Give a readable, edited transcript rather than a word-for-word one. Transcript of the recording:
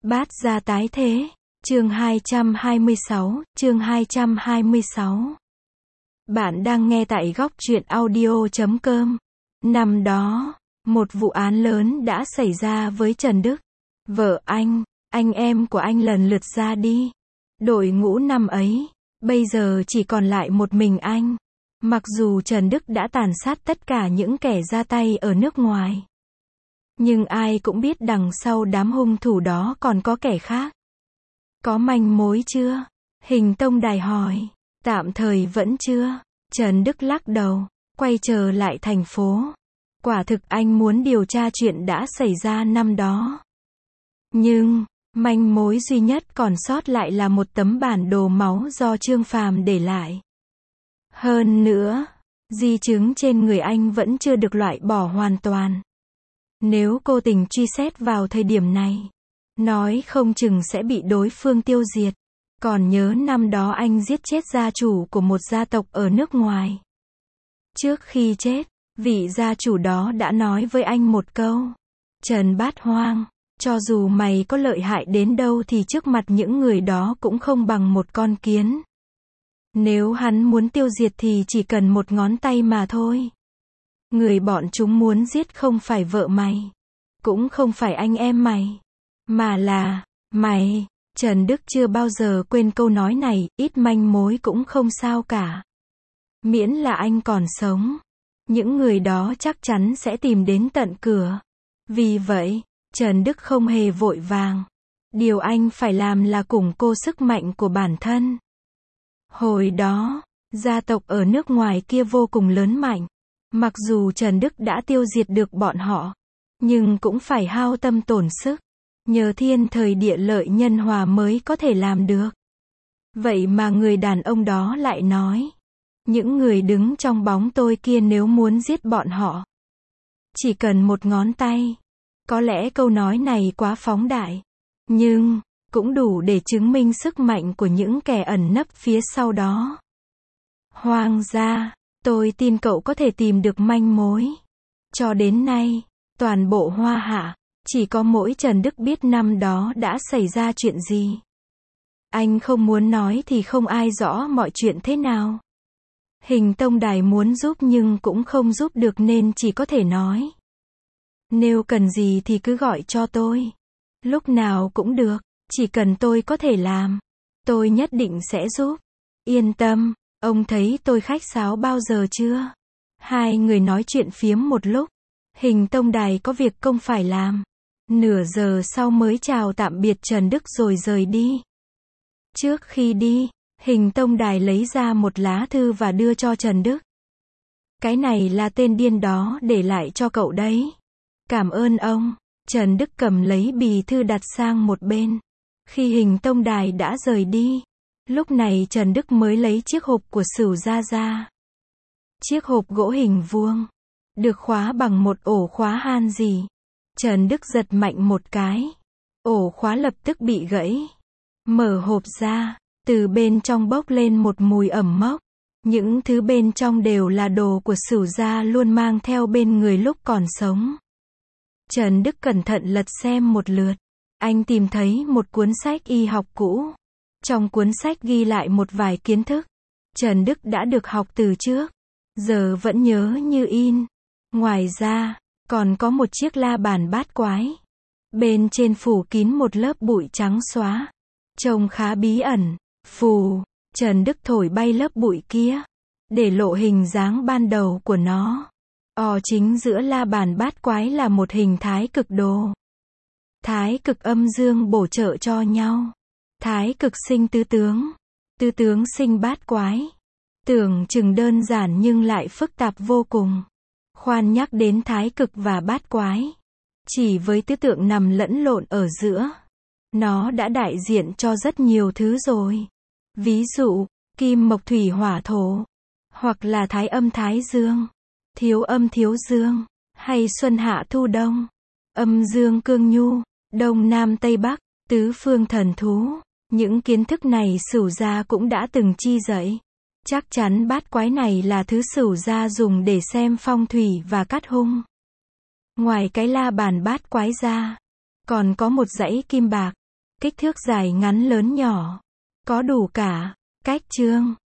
Bát gia tái thế. Chương 226, chương 226. Bạn đang nghe tại góc truyện audio.com. Năm đó, một vụ án lớn đã xảy ra với Trần Đức. Vợ anh em của anh lần lượt ra đi. Đội ngũ năm ấy, bây giờ chỉ còn lại một mình anh. Mặc dù Trần Đức đã tàn sát tất cả những kẻ ra tay ở nước ngoài. Nhưng ai cũng biết đằng sau đám hung thủ đó còn có kẻ khác. Có manh mối chưa? Hình Tông Đài hỏi. Tạm thời vẫn chưa. Trần Đức lắc đầu, quay trở lại thành phố. Quả thực anh muốn điều tra chuyện đã xảy ra năm đó. Nhưng, manh mối duy nhất còn sót lại là một tấm bản đồ máu do Trương Phàm để lại. Hơn nữa, di chứng trên người anh vẫn chưa được loại bỏ hoàn toàn. Nếu cố tình truy xét vào thời điểm này, nói không chừng sẽ bị đối phương tiêu diệt. Còn nhớ năm đó anh giết chết gia chủ của một gia tộc ở nước ngoài. Trước khi chết, vị gia chủ đó đã nói với anh một câu. Trần Bát Hoang, cho dù mày có lợi hại đến đâu thì trước mặt những người đó cũng không bằng một con kiến. Nếu hắn muốn tiêu diệt thì chỉ cần một ngón tay mà thôi. Người bọn chúng muốn giết không phải vợ mày, cũng không phải anh em mày, mà là mày. Trần Đức chưa bao giờ quên câu nói này, ít manh mối cũng không sao cả. Miễn là anh còn sống, những người đó chắc chắn sẽ tìm đến tận cửa. Vì vậy, Trần Đức không hề vội vàng. Điều anh phải làm là củng cố sức mạnh của bản thân. Hồi đó, gia tộc ở nước ngoài kia vô cùng lớn mạnh. Mặc dù Trần Đức đã tiêu diệt được bọn họ, nhưng cũng phải hao tâm tổn sức. Nhờ thiên thời địa lợi nhân hòa mới có thể làm được. Vậy mà người đàn ông đó lại nói, những người đứng trong bóng tôi kia nếu muốn giết bọn họ, chỉ cần một ngón tay. Có lẽ câu nói này quá phóng đại, nhưng cũng đủ để chứng minh sức mạnh của những kẻ ẩn nấp phía sau đó. Hoàng gia, tôi tin cậu có thể tìm được manh mối. Cho đến nay, toàn bộ Hoa Hạ, chỉ có mỗi Trần Đức biết năm đó đã xảy ra chuyện gì. Anh không muốn nói thì không ai rõ mọi chuyện thế nào. Hình Tông Đài muốn giúp nhưng cũng không giúp được nên chỉ có thể nói. Nếu cần gì thì cứ gọi cho tôi. Lúc nào cũng được, chỉ cần tôi có thể làm. Tôi nhất định sẽ giúp. Yên tâm, ông thấy tôi khách sáo bao giờ chưa? Hai người nói chuyện phiếm một lúc. Hình Tông Đài có việc công phải làm. Nửa giờ sau mới chào tạm biệt Trần Đức rồi rời đi. Trước khi đi, Hình Tông Đài lấy ra một lá thư và đưa cho Trần Đức. Cái này là tên điên đó để lại cho cậu đấy. Cảm ơn ông. Trần Đức cầm lấy bì thư đặt sang một bên. Khi Hình Tông Đài đã rời đi, lúc này Trần Đức mới lấy chiếc hộp của Sửu gia ra. Chiếc hộp gỗ hình vuông, được khóa bằng một ổ khóa han gì. Trần Đức giật mạnh một cái. Ổ khóa lập tức bị gãy. Mở hộp ra, từ bên trong bốc lên một mùi ẩm mốc. Những thứ bên trong đều là đồ của Sửu gia luôn mang theo bên người lúc còn sống. Trần Đức cẩn thận lật xem một lượt. Anh tìm thấy một cuốn sách y học cũ. Trong cuốn sách ghi lại một vài kiến thức Trần Đức đã được học từ trước, giờ vẫn nhớ như in. Ngoài ra, còn có một chiếc la bàn bát quái. Bên trên phủ kín một lớp bụi trắng xóa. Trông khá bí ẩn. Phù, Trần Đức thổi bay lớp bụi kia, để lộ hình dáng ban đầu của nó. Chính giữa la bàn bát quái là một hình thái cực đồ. Thái cực âm dương bổ trợ cho nhau. Thái cực sinh tứ tướng. Tứ tướng sinh bát quái. Tưởng chừng đơn giản nhưng lại phức tạp vô cùng. Khoan nhắc đến thái cực và bát quái. Chỉ với tứ tượng nằm lẫn lộn ở giữa, nó đã đại diện cho rất nhiều thứ rồi. Ví dụ, kim mộc thủy hỏa thổ. Hoặc là thái âm thái dương. Thiếu âm thiếu dương. Hay xuân hạ thu đông. Âm dương cương nhu. Đông nam tây bắc. Tứ phương thần thú. Những kiến thức này Sửu gia cũng đã từng chi dạy. Chắc chắn bát quái này là thứ Sửu gia dùng để xem phong thủy và cắt hung. Ngoài cái la bàn bát quái ra, còn có một dãy kim bạc. kích thước dài ngắn lớn nhỏ, có đủ cả. Cách chương